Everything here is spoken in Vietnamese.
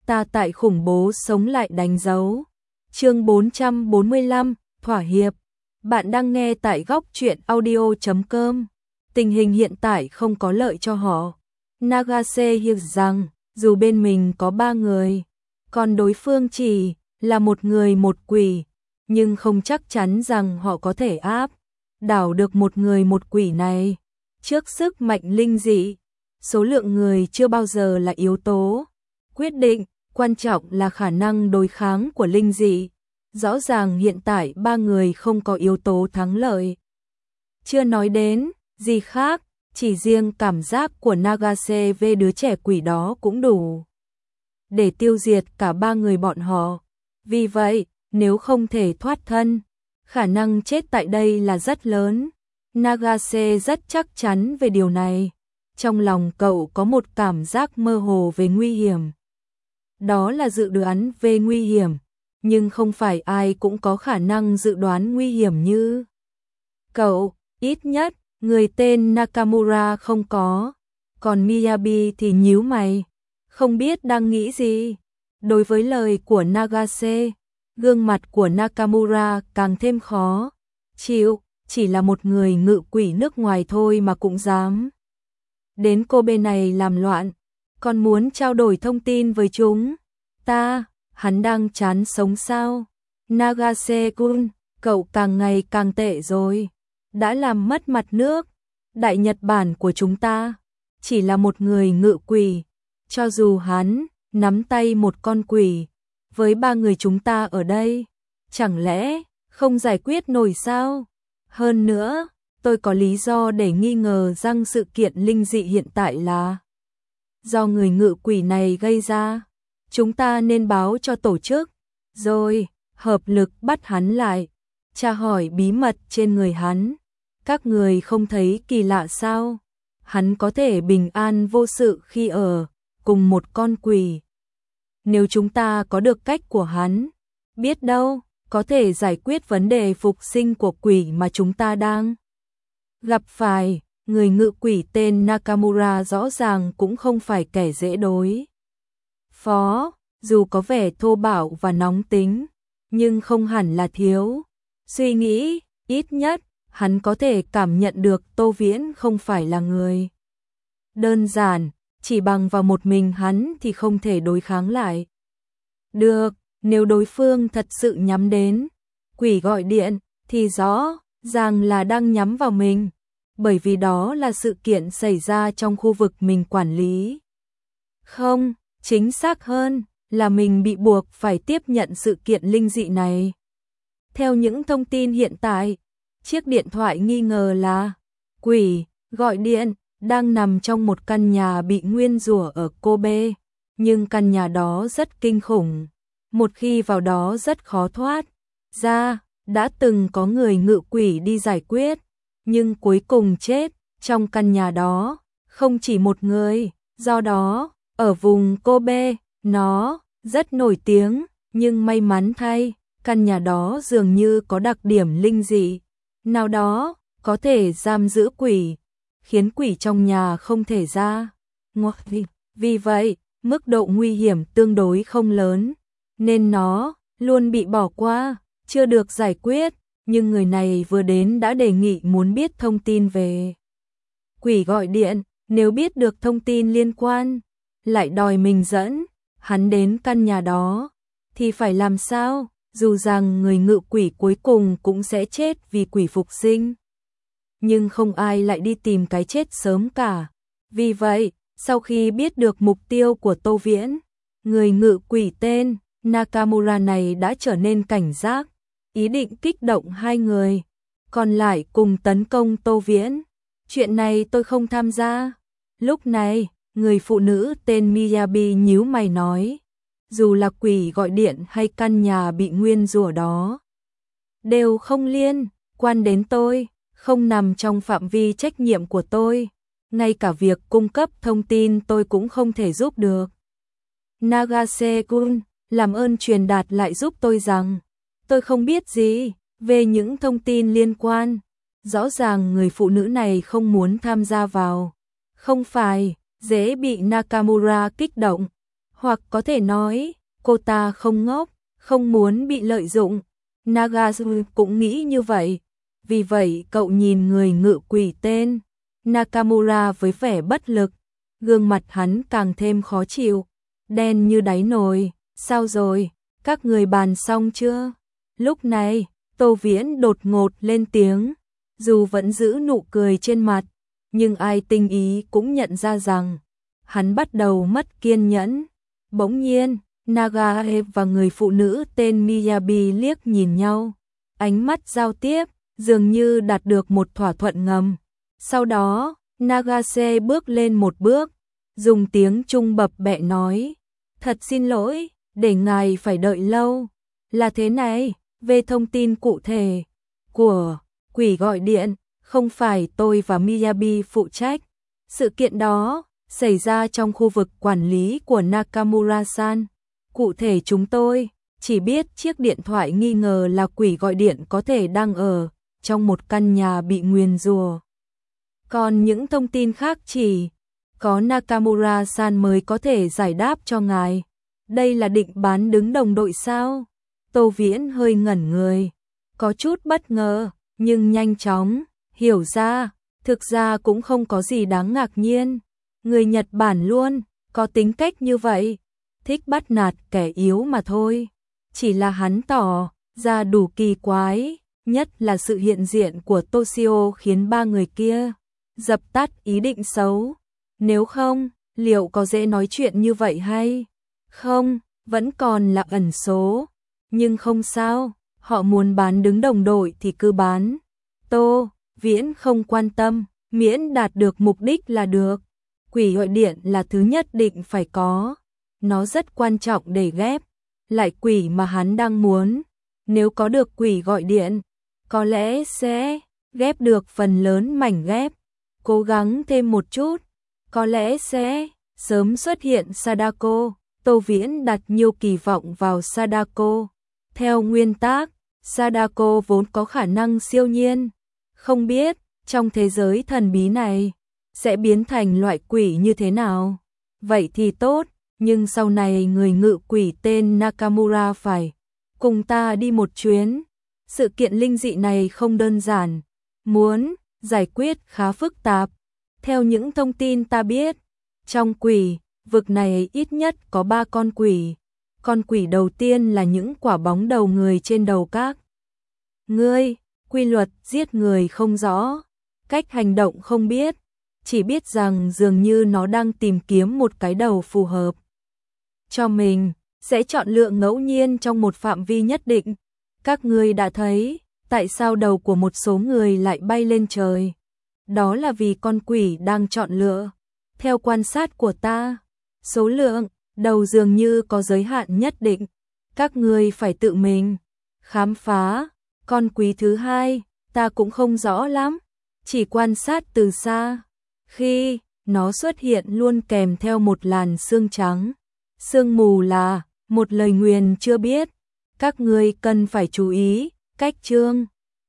ta tại khủng bố sống lại đánh dấu. Chương 445, thỏa hiệp. Bạn đang nghe tại góc truyện audio.com. Tình hình hiện tại không có lợi cho họ. Nagase hiểu rằng, dù bên mình có 3 người, còn đối phương chỉ là một người một quỷ, nhưng không chắc chắn rằng họ có thể áp đảo được một người một quỷ này. Trước sức mạnh linh dị, số lượng người chưa bao giờ là yếu tố quyết định, quan trọng là khả năng đối kháng của linh dị. Rõ ràng hiện tại 3 người không có yếu tố thắng lợi. Chưa nói đến gì khác, chỉ riêng cảm giác của Nagase về đứa trẻ quỷ đó cũng đủ để tiêu diệt cả 3 người bọn họ. Vì vậy, nếu không thể thoát thân, khả năng chết tại đây là rất lớn. Nagase rất chắc chắn về điều này. Trong lòng cậu có một cảm giác mơ hồ về nguy hiểm. Đó là dự đoán về nguy hiểm, nhưng không phải ai cũng có khả năng dự đoán nguy hiểm như cậu, ít nhất người tên Nakamura không có. Còn Miyabi thì nhíu mày, không biết đang nghĩ gì. Đối với lời của Nagase, gương mặt của Nakamura càng thêm khó chịu, chỉ là một người ngự quỷ nước ngoài thôi mà cũng dám đến Kobe này làm loạn, còn muốn trao đổi thông tin với chúng ta. Hắn đang chán sống sao? Nagase-kun, cậu càng ngày càng tệ rồi, đã làm mất mặt nước Đại Nhật Bản của chúng ta. Chỉ là một người ngự quỷ, cho dù hắn nắm tay một con quỷ, với 3 người chúng ta ở đây, chẳng lẽ không giải quyết nổi sao? Hơn nữa, tôi có lý do để nghi ngờ rằng sự kiện linh dị hiện tại là do người ngự quỷ này gây ra. Chúng ta nên báo cho tổ chức, rồi hợp lực bắt hắn lại, tra hỏi bí mật trên người hắn. Các người không thấy kỳ lạ sao? Hắn có thể bình an vô sự khi ở cùng một con quỷ. Nếu chúng ta có được cách của hắn, biết đâu có thể giải quyết vấn đề phục sinh của quỷ mà chúng ta đang gặp phải. Người ngự quỷ tên Nakamura rõ ràng cũng không phải kẻ dễ đối phó, dù có vẻ thô bạo và nóng tính, nhưng không hẳn là thiếu suy nghĩ. Ít nhất, hắn có thể cảm nhận được Tô Viễn không phải là người đơn giản, chỉ bằng vào một mình hắn thì không thể đối kháng lại được. Nếu đối phương thật sự nhắm đến quỷ gọi điện, thì rõ ràng là đang nhắm vào mình, bởi vì đó là sự kiện xảy ra trong khu vực mình quản lý. Không, chính xác hơn là mình bị buộc phải tiếp nhận sự kiện linh dị này. Theo những thông tin hiện tại, chiếc điện thoại nghi ngờ là quỷ gọi điện đang nằm trong một căn nhà bị nguyên rủa ở Kobe, nhưng căn nhà đó rất kinh khủng, một khi vào đó rất khó thoát ra. Đã từng có người ngự quỷ đi giải quyết, nhưng cuối cùng chết trong căn nhà đó không chỉ một người. Do đó, ở vùng Kobe, nó rất nổi tiếng, nhưng may mắn thay, căn nhà đó dường như có đặc điểm linh dị nào đó, có thể giam giữ quỷ, khiến quỷ trong nhà không thể ra ngoài. Vì vậy, mức độ nguy hiểm tương đối không lớn, nên nó luôn bị bỏ qua, chưa được giải quyết. Nhưng người này vừa đến đã đề nghị muốn biết thông tin về quỷ gọi điện. Nếu biết được thông tin liên quan, lại đòi mình dẫn hắn đến căn nhà đó, thì phải làm sao? Dù rằng người ngự quỷ cuối cùng cũng sẽ chết vì quỷ phục sinh, nhưng không ai lại đi tìm cái chết sớm cả. Vì vậy, sau khi biết được mục tiêu của Tô Viễn, người ngự quỷ tên Nakamura này đã trở nên cảnh giác, ý định kích động 2 người còn lại cùng tấn công Tô Viễn. Chuyện này tôi không tham gia. Lúc này, người phụ nữ tên Miyabi nhíu mày nói, dù là quỷ gọi điện hay căn nhà bị nguyên rủa đó, đều không liên quan đến tôi, không nằm trong phạm vi trách nhiệm của tôi. Ngay cả việc cung cấp thông tin tôi cũng không thể giúp được. Nagase-kun, làm ơn truyền đạt lại giúp tôi rằng tôi không biết gì về những thông tin liên quan. Rõ ràng người phụ nữ này không muốn tham gia vào. Không phải dễ bị Nakamura kích động. Hoặc có thể nói, cô ta không ngốc, không muốn bị lợi dụng. Nagasu cũng nghĩ như vậy. Vì vậy cậu nhìn người ngự quỷ tên Nakamura với vẻ bất lực. Gương mặt hắn càng thêm khó chịu. Đen như đáy nồi. Sao rồi? Các người bàn xong chưa? Lúc này, Tô Viễn đột ngột lên tiếng. Dù vẫn giữ nụ cười trên mặt, nhưng ai tinh ý cũng nhận ra rằng hắn bắt đầu mất kiên nhẫn. Bỗng nhiên, Nagae và người phụ nữ tên Miyabi liếc nhìn nhau. Ánh mắt giao tiếp, dường như đạt được một thỏa thuận ngầm. Sau đó, Nagase bước lên một bước, dùng tiếng Trung bập bẹ nói. Thật xin lỗi, để ngài phải đợi lâu. Là thế này, về thông tin cụ thể của quỷ gọi điện, không phải tôi và Miyabi phụ trách. Sự kiện đó xảy ra trong khu vực quản lý của Nakamura-san. Cụ thể chúng tôi chỉ biết chiếc điện thoại nghi ngờ là quỷ gọi điện có thể đang ở trong một căn nhà bị nguyền rủa. Còn những thông tin khác chỉ có Nakamura-san mới có thể giải đáp cho ngài. Đây là định bán đứng đồng đội sao? Tô Viễn hơi ngẩn người, có chút bất ngờ, nhưng nhanh chóng hiểu ra, thực ra cũng không có gì đáng ngạc nhiên. Người Nhật Bản luôn có tính cách như vậy, thích bắt nạt kẻ yếu mà thôi. Chỉ là hắn tỏ ra đủ kỳ quái, nhất là sự hiện diện của Toshio khiến ba người kia dập tắt ý định xấu. Nếu không, liệu có dễ nói chuyện như vậy hay không? Vẫn còn là ẩn số. Nhưng không sao, họ muốn bán đứng đồng đội thì cứ bán. Tô Viễn không quan tâm, miễn đạt được mục đích là được. Quỷ gọi điện là thứ nhất định phải có. Nó rất quan trọng để ghép lại quỷ mà hắn đang muốn. Nếu có được quỷ gọi điện, có lẽ sẽ ghép được phần lớn mảnh ghép. Cố gắng thêm một chút, có lẽ sẽ sớm xuất hiện Sadako. Tô Viễn đặt nhiều kỳ vọng vào Sadako. Theo nguyên tắc, Sadako vốn có khả năng siêu nhiên. Không biết, trong thế giới thần bí này, sẽ biến thành loại quỷ như thế nào? Vậy thì tốt, nhưng sau này người ngự quỷ tên Nakamura phải cùng ta đi một chuyến. Sự kiện linh dị này không đơn giản, muốn giải quyết khá phức tạp. Theo những thông tin ta biết, trong quỷ vực này ít nhất có 3 con quỷ. Con quỷ đầu tiên là những quả bóng đầu người trên đầu các ngươi, quy luật giết người không rõ, cách hành động không biết, chỉ biết rằng dường như nó đang tìm kiếm một cái đầu phù hợp cho mình, sẽ chọn lựa ngẫu nhiên trong một phạm vi nhất định. Các ngươi đã thấy, tại sao đầu của một số người lại bay lên trời? Đó là vì con quỷ đang chọn lựa. Theo quan sát của ta, số lượng đầu dường như có giới hạn nhất định. Các ngươi phải tự mình khám phá. Con quỷ thứ hai, ta cũng không rõ lắm, chỉ quan sát từ xa. Khi nó xuất hiện luôn kèm theo một làn sương trắng. Sương mù là một lời nguyền chưa biết. Các ngươi cần phải chú ý. Cách chương